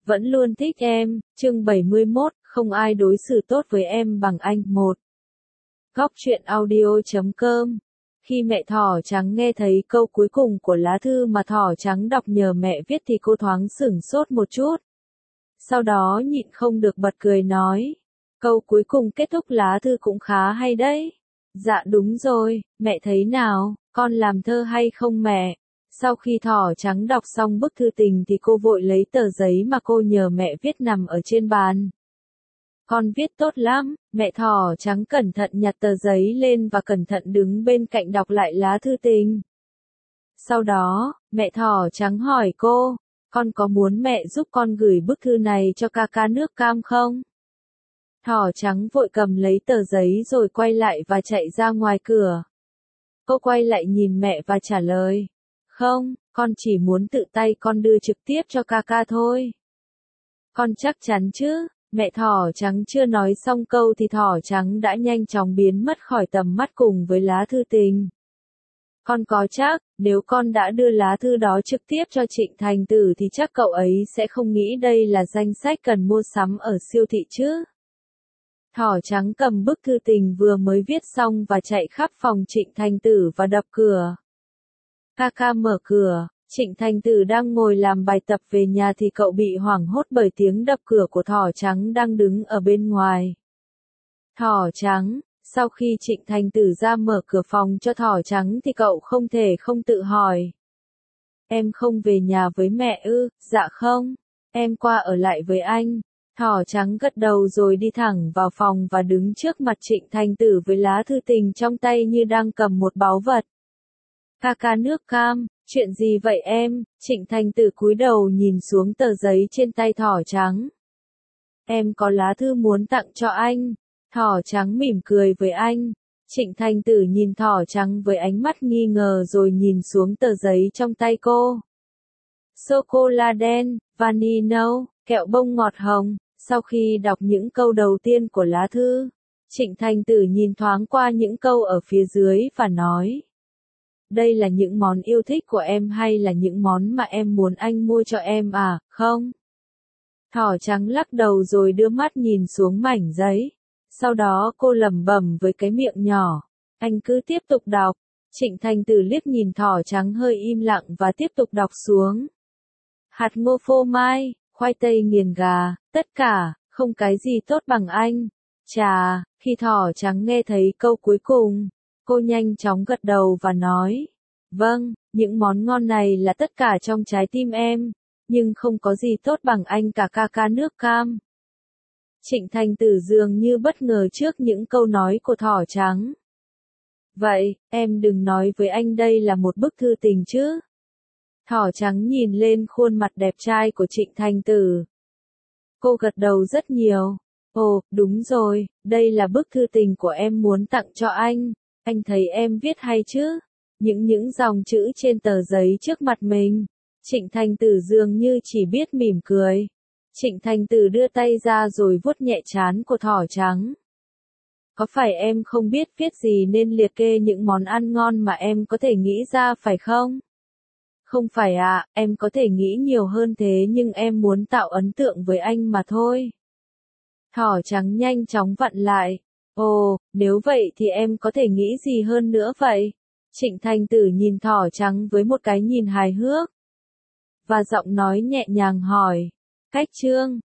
vẫn luôn thích em, chương 71, không ai đối xử tốt với em bằng anh. 1. Góc truyện audio.com. Khi mẹ thỏ trắng nghe thấy câu cuối cùng của lá thư mà thỏ trắng đọc nhờ mẹ viết thì cô thoáng sửng sốt một chút. Sau đó nhịn không được bật cười nói, câu cuối cùng kết thúc lá thư cũng khá hay đấy. Dạ đúng rồi, mẹ thấy nào, con làm thơ hay không mẹ? Sau khi thỏ trắng đọc xong bức thư tình thì cô vội lấy tờ giấy mà cô nhờ mẹ viết nằm ở trên bàn. Con viết tốt lắm, mẹ thỏ trắng cẩn thận nhặt tờ giấy lên và cẩn thận đứng bên cạnh đọc lại lá thư tình. Sau đó, mẹ thỏ trắng hỏi cô, con có muốn mẹ giúp con gửi bức thư này cho ca ca nước cam không? Thỏ trắng vội cầm lấy tờ giấy rồi quay lại và chạy ra ngoài cửa. Cô quay lại nhìn mẹ và trả lời, không, con chỉ muốn tự tay con đưa trực tiếp cho ca ca thôi. Con chắc chắn chứ? Mẹ thỏ trắng chưa nói xong câu thì thỏ trắng đã nhanh chóng biến mất khỏi tầm mắt cùng với lá thư tình. Con có chắc, nếu con đã đưa lá thư đó trực tiếp cho Trịnh Thành Tử thì chắc cậu ấy sẽ không nghĩ đây là danh sách cần mua sắm ở siêu thị chứ? Thỏ trắng cầm bức thư tình vừa mới viết xong và chạy khắp phòng Trịnh Thành Tử và đập cửa. Ca mở cửa. Trịnh Thành Tử đang ngồi làm bài tập về nhà thì cậu bị hoảng hốt bởi tiếng đập cửa của thỏ trắng đang đứng ở bên ngoài. Thỏ trắng, sau khi Trịnh Thành Tử ra mở cửa phòng cho thỏ trắng thì cậu không thể không tự hỏi. Em không về nhà với mẹ ư? Dạ không, em qua ở lại với anh. Thỏ trắng gật đầu rồi đi thẳng vào phòng và đứng trước mặt Trịnh Thành Tử với lá thư tình trong tay như đang cầm một báu vật. Ca nước cam, chuyện gì vậy em? Trịnh Thành Tử cúi đầu nhìn xuống tờ giấy trên tay thỏ trắng. Em có lá thư muốn tặng cho anh. Thỏ trắng mỉm cười với anh. Trịnh Thành Tử nhìn thỏ trắng với ánh mắt nghi ngờ rồi nhìn xuống tờ giấy trong tay cô. Sô-cô-la đen, vani nâu, kẹo bông ngọt hồng. Sau khi đọc những câu đầu tiên của lá thư, Trịnh Thành Tử nhìn thoáng qua những câu ở phía dưới và nói. Đây là những món yêu thích của em hay là những món mà em muốn anh mua cho em à, không? Thỏ trắng lắc đầu rồi đưa mắt nhìn xuống mảnh giấy. Sau đó cô lẩm bẩm với cái miệng nhỏ. Anh cứ tiếp tục đọc. Trịnh Thành Tử liếc nhìn thỏ trắng hơi im lặng và tiếp tục đọc xuống. Hạt ngô phô mai, khoai tây nghiền gà, tất cả, không cái gì tốt bằng anh. Chà, khi thỏ trắng nghe thấy câu cuối cùng, cô nhanh chóng gật đầu và nói. Vâng, những món ngon này là tất cả trong trái tim em, nhưng không có gì tốt bằng anh cả ca nước cam. Trịnh Thành Tử dường như bất ngờ trước những câu nói của thỏ trắng. Vậy, em đừng nói với anh đây là một bức thư tình chứ? Thỏ trắng nhìn lên khuôn mặt đẹp trai của Trịnh Thành Tử. Cô gật đầu rất nhiều. Ồ, đúng rồi, đây là bức thư tình của em muốn tặng cho anh. Anh thấy em viết hay chứ? Những dòng chữ trên tờ giấy trước mặt mình. Trịnh Thành Tử dường như chỉ biết mỉm cười. Trịnh Thành Tử đưa tay ra rồi vuốt nhẹ trán của thỏ trắng. Có phải em không biết viết gì nên liệt kê những món ăn ngon mà em có thể nghĩ ra phải không? Không phải ạ, em có thể nghĩ nhiều hơn thế nhưng em muốn tạo ấn tượng với anh mà thôi. Thỏ trắng nhanh chóng vặn lại. Ồ, nếu vậy thì em có thể nghĩ gì hơn nữa vậy? Trịnh Thành Tử nhìn thỏ trắng với một cái nhìn hài hước. Và giọng nói nhẹ nhàng hỏi. Cách chương.